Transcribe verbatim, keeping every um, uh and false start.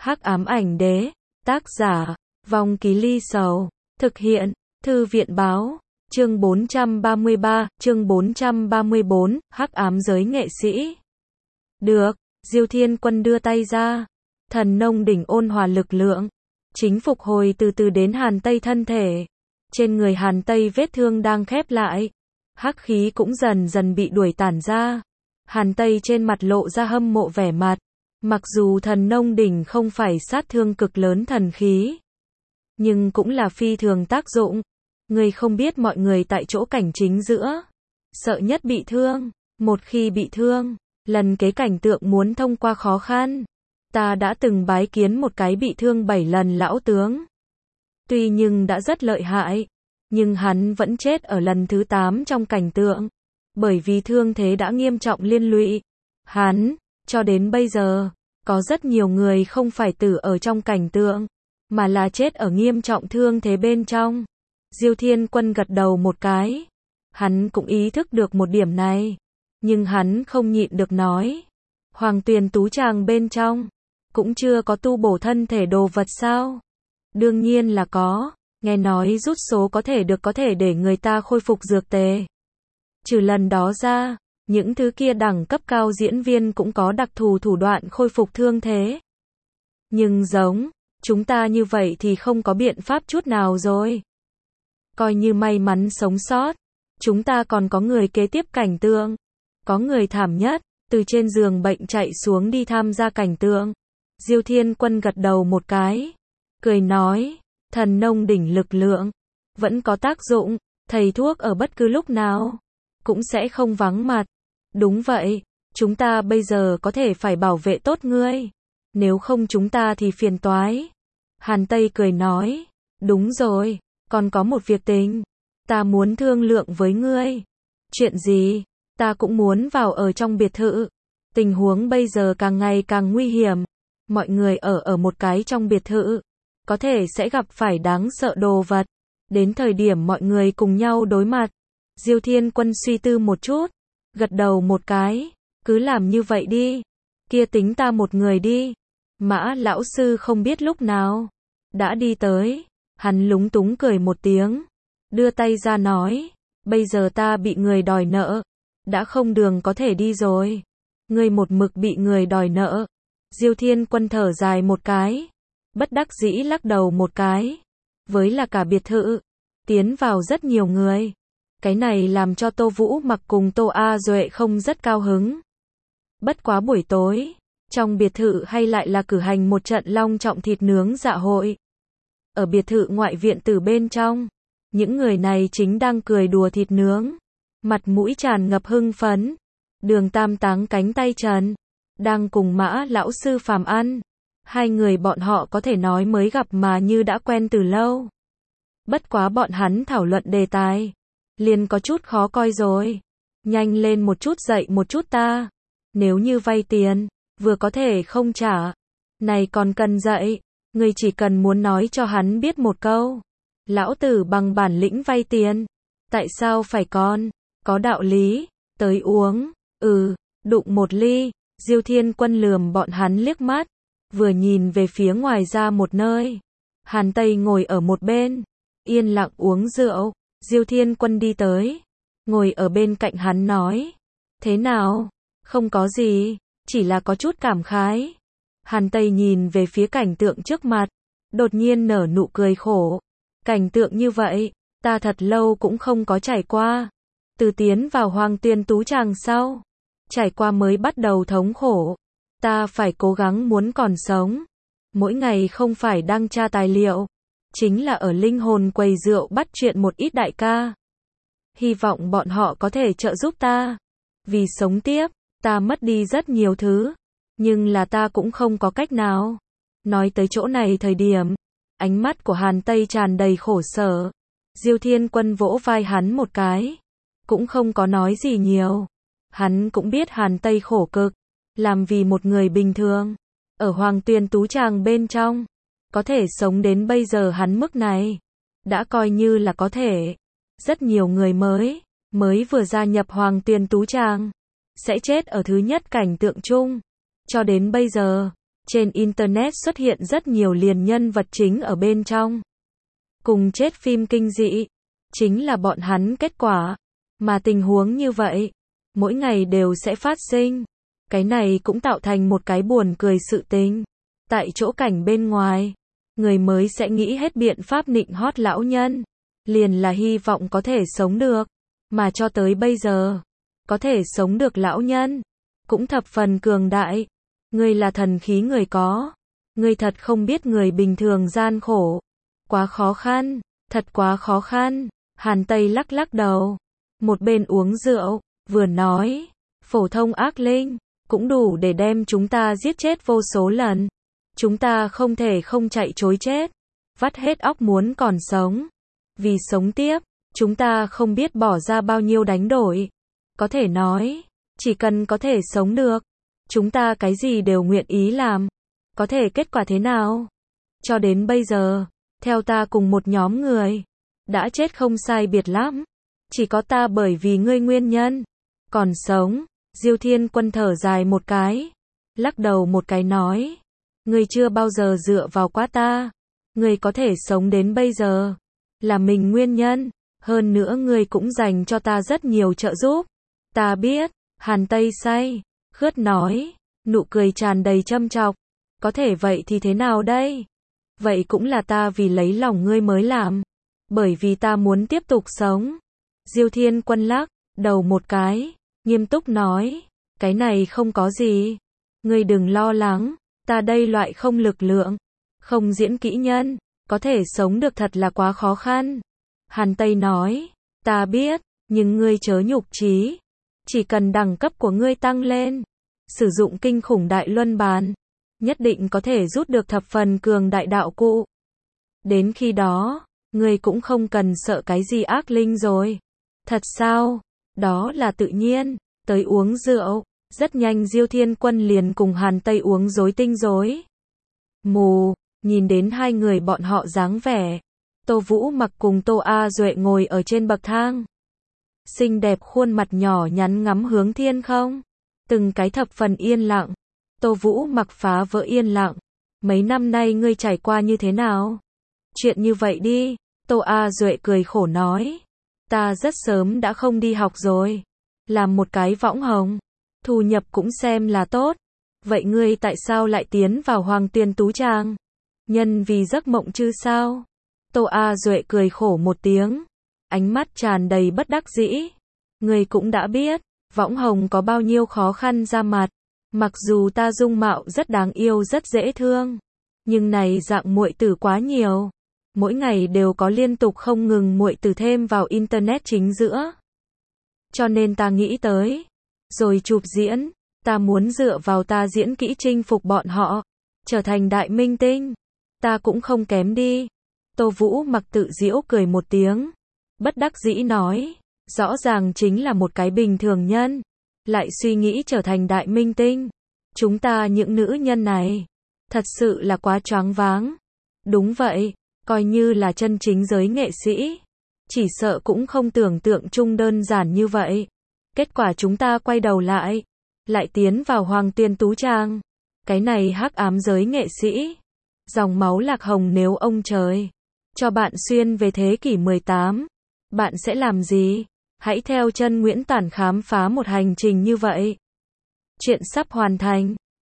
Hắc ám ảnh đế, tác giả, Vong Ký Ly Sầu, thực hiện, Thư viện báo, chương bốn trăm ba mươi ba, chương bốn trăm ba mươi bốn, Hắc ám giới nghệ sĩ. Được, Diêu Thiên Quân đưa tay ra, thần nông đỉnh ôn hòa lực lượng, chính phục hồi từ từ đến Hàn Tây thân thể. Trên người Hàn Tây vết thương đang khép lại, hắc khí cũng dần dần bị đuổi tản ra. Hàn Tây trên mặt lộ ra hâm mộ vẻ mặt. Mặc dù thần nông đỉnh không phải sát thương cực lớn thần khí, nhưng cũng là phi thường tác dụng. Người không biết mọi người tại chỗ cảnh chính giữa, sợ nhất bị thương. Một khi bị thương, lần kế cảnh tượng muốn thông qua khó khăn. Ta đã từng bái kiến một cái bị thương bảy lần lão tướng. Tuy nhưng đã rất lợi hại, nhưng hắn vẫn chết ở lần thứ tám trong cảnh tượng. Bởi vì thương thế đã nghiêm trọng liên lụy. Hắn, cho đến bây giờ, có rất nhiều người không phải tử ở trong cảnh tượng, mà là chết ở nghiêm trọng thương thế bên trong. Diêu Thiên Quân gật đầu một cái. Hắn cũng ý thức được một điểm này. Nhưng hắn không nhịn được nói. Hoàng Tuyền Tú Tràng bên trong, cũng chưa có tu bổ thân thể đồ vật sao? Đương nhiên là có. Nghe nói rút số có thể được có thể để người ta khôi phục dược tề. Trừ lần đó ra, những thứ kia đẳng cấp cao diễn viên cũng có đặc thù thủ đoạn khôi phục thương thế. Nhưng giống, chúng ta như vậy thì không có biện pháp chút nào rồi. Coi như may mắn sống sót, chúng ta còn có người kế tiếp cảnh tượng. Có người thảm nhất, từ trên giường bệnh chạy xuống đi tham gia cảnh tượng. Diêu Thiên Quân gật đầu một cái, cười nói, thần nông đỉnh lực lượng, vẫn có tác dụng, thầy thuốc ở bất cứ lúc nào, cũng sẽ không vắng mặt. Đúng vậy, chúng ta bây giờ có thể phải bảo vệ tốt ngươi. Nếu không chúng ta thì phiền toái. Hàn Tây cười nói, đúng rồi, còn có một việc tình. Ta muốn thương lượng với ngươi. Chuyện gì? Ta cũng muốn vào ở trong biệt thự. Tình huống bây giờ càng ngày càng nguy hiểm. Mọi người ở ở một cái trong biệt thự, có thể sẽ gặp phải đáng sợ đồ vật. Đến thời điểm mọi người cùng nhau đối mặt. Diêu Thiên Quân suy tư một chút, gật đầu một cái, cứ làm như vậy đi. Kia tính ta một người đi. Mã lão sư không biết lúc nào đã đi tới, hắn lúng túng cười một tiếng, đưa tay ra nói, bây giờ ta bị người đòi nợ, đã không đường có thể đi rồi. Ngươi một mực bị người đòi nợ. Diêu Thiên Quân thở dài một cái, bất đắc dĩ lắc đầu một cái. Với là cả biệt thự tiến vào rất nhiều người. Cái này làm cho Tô Vũ Mặc cùng Tô A Duệ không rất cao hứng. Bất quá buổi tối, trong biệt thự hay lại là cử hành một trận long trọng thịt nướng dạ hội. Ở biệt thự ngoại viện từ bên trong, những người này chính đang cười đùa thịt nướng, mặt mũi tràn ngập hưng phấn. Đường Tam Táng cánh tay trần, đang cùng Mã lão sư phàm ăn. Hai người bọn họ có thể nói mới gặp mà như đã quen từ lâu. Bất quá bọn hắn thảo luận đề tài, liền có chút khó coi rồi. Nhanh lên một chút dậy một chút ta. Nếu như vay tiền, vừa có thể không trả. Này còn cần dậy. Người chỉ cần muốn nói cho hắn biết một câu. Lão tử bằng bản lĩnh vay tiền. Tại sao phải con? Có đạo lý. Tới uống. Ừ, đụng một ly. Diêu Thiên Quân lườm bọn hắn liếc mắt. Vừa nhìn về phía ngoài ra một nơi. Hàn Tây ngồi ở một bên, yên lặng uống rượu. Diêu Thiên Quân đi tới, ngồi ở bên cạnh hắn nói, thế nào? Không có gì, chỉ là có chút cảm khái. Hàn Tây nhìn về phía cảnh tượng trước mặt, đột nhiên nở nụ cười khổ. Cảnh tượng như vậy, ta thật lâu cũng không có trải qua. Từ tiến vào Hoàng Tuyền Tú Tràng sau, trải qua mới bắt đầu thống khổ. Ta phải cố gắng muốn còn sống. Mỗi ngày không phải đang tra tài liệu, chính là ở linh hồn quầy rượu bắt chuyện một ít đại ca. Hy vọng bọn họ có thể trợ giúp ta. Vì sống tiếp, ta mất đi rất nhiều thứ, nhưng là ta cũng không có cách nào. Nói tới chỗ này thời điểm, ánh mắt của Hàn Tây tràn đầy khổ sở. Diêu Thiên Quân vỗ vai hắn một cái, cũng không có nói gì nhiều. Hắn cũng biết Hàn Tây khổ cực, làm vì một người bình thường, ở Hoàng Tuyền Tú Tràng bên trong, có thể sống đến bây giờ hắn mức này, đã coi như là có thể. Rất nhiều người mới, mới vừa gia nhập Hoàng Tuyền Tú Tràng, sẽ chết ở thứ nhất cảnh tượng chung. Cho đến bây giờ, Trên Internet xuất hiện rất nhiều liền nhân vật chính ở bên trong. Cùng chết phim kinh dị. Chính là bọn hắn kết quả. Mà tình huống như vậy, mỗi ngày đều sẽ phát sinh. Cái này cũng tạo thành một cái buồn cười sự tình. Tại chỗ cảnh bên ngoài, người mới sẽ nghĩ hết biện pháp nịnh hót lão nhân. Liền là hy vọng có thể sống được. Mà cho tới bây giờ, có thể sống được lão nhân, cũng thập phần cường đại. Ngươi là thần khí người có. Ngươi thật không biết người bình thường gian khổ. Quá khó khăn, thật quá khó khăn. Hàn Tây lắc lắc đầu. Một bên uống rượu, vừa nói. Phổ thông ác linh, cũng đủ để đem chúng ta giết chết vô số lần. Chúng ta không thể không chạy chối chết. Vắt hết óc muốn còn sống. Vì sống tiếp, chúng ta không biết bỏ ra bao nhiêu đánh đổi. Có thể nói, chỉ cần có thể sống được, chúng ta cái gì đều nguyện ý làm. Có thể kết quả thế nào? Cho đến bây giờ, theo ta cùng một nhóm người, đã chết không sai biệt lắm. Chỉ có ta bởi vì ngươi nguyên nhân, còn sống. Diêu Thiên Quân thở dài một cái, lắc đầu một cái nói. Ngươi chưa bao giờ dựa vào quá ta. Ngươi có thể sống đến bây giờ, là mình nguyên nhân. Hơn nữa ngươi cũng dành cho ta rất nhiều trợ giúp. Ta biết. Hàn Tây say khướt nói, nụ cười tràn đầy châm chọc. Có thể vậy thì thế nào đây? Vậy cũng là ta vì lấy lòng ngươi mới làm. Bởi vì ta muốn tiếp tục sống. Diêu Thiên Quân lắc đầu một cái, nghiêm túc nói, cái này không có gì. Ngươi đừng lo lắng, ta đây loại không lực lượng, không diễn kỹ nhân, có thể sống được thật là quá khó khăn. Hàn Tây nói, ta biết, nhưng ngươi chớ nhục chí. Chỉ cần đẳng cấp của ngươi tăng lên, sử dụng kinh khủng đại luân bàn, nhất định có thể rút được thập phần cường đại đạo cụ. Đến khi đó, ngươi cũng không cần sợ cái gì ác linh rồi. Thật sao? Đó là tự nhiên. Tới uống rượu, rất nhanh Diêu Thiên Quân liền cùng Hàn Tây uống rối tinh rối mù. Nhìn đến hai người bọn họ dáng vẻ, Tô Vũ Mặc cùng Tô A Duệ ngồi ở trên bậc thang. Xinh đẹp khuôn mặt nhỏ nhắn ngắm hướng thiên không. Từng cái thập phần yên lặng. Tô Vũ Mặc phá vỡ yên lặng. Mấy năm nay ngươi trải qua như thế nào? Chuyện như vậy đi. Tô A Duệ cười khổ nói. Ta rất sớm đã không đi học rồi. Làm một cái võng hồng. Thu nhập cũng xem là tốt. Vậy ngươi tại sao lại tiến vào Hoàng Tuyền Tú Tràng? Nhân vì giấc mộng chứ sao? Tô A Duệ cười khổ một tiếng. Ánh mắt tràn đầy bất đắc dĩ. Ngươi cũng đã biết, võng hồng có bao nhiêu khó khăn ra mặt. Mặc dù ta dung mạo rất đáng yêu rất dễ thương. Nhưng này dạng muội tử quá nhiều. Mỗi ngày đều có liên tục không ngừng muội tử thêm vào Internet chính giữa. Cho nên ta nghĩ tới. Rồi chụp diễn. Ta muốn dựa vào ta diễn kỹ chinh phục bọn họ. Trở thành đại minh tinh. Ta cũng không kém đi. Tô Vũ Mặc tự giễu cười một tiếng. Bất đắc dĩ nói. Rõ ràng chính là một cái bình thường nhân. Lại suy nghĩ trở thành đại minh tinh. Chúng ta những nữ nhân này. Thật sự là quá choáng váng. Đúng vậy. Coi như là chân chính giới nghệ sĩ. Chỉ sợ cũng không tưởng tượng chung đơn giản như vậy. Kết quả chúng ta quay đầu lại. Lại tiến vào Hoàng Tuyền Tú Tràng. Cái này hắc ám giới nghệ sĩ. Dòng máu lạc hồng nếu ông trời cho bạn xuyên về thế kỷ mười tám. Bạn sẽ làm gì? Hãy theo chân Nguyễn Tản khám phá một hành trình như vậy. Chuyện sắp hoàn thành.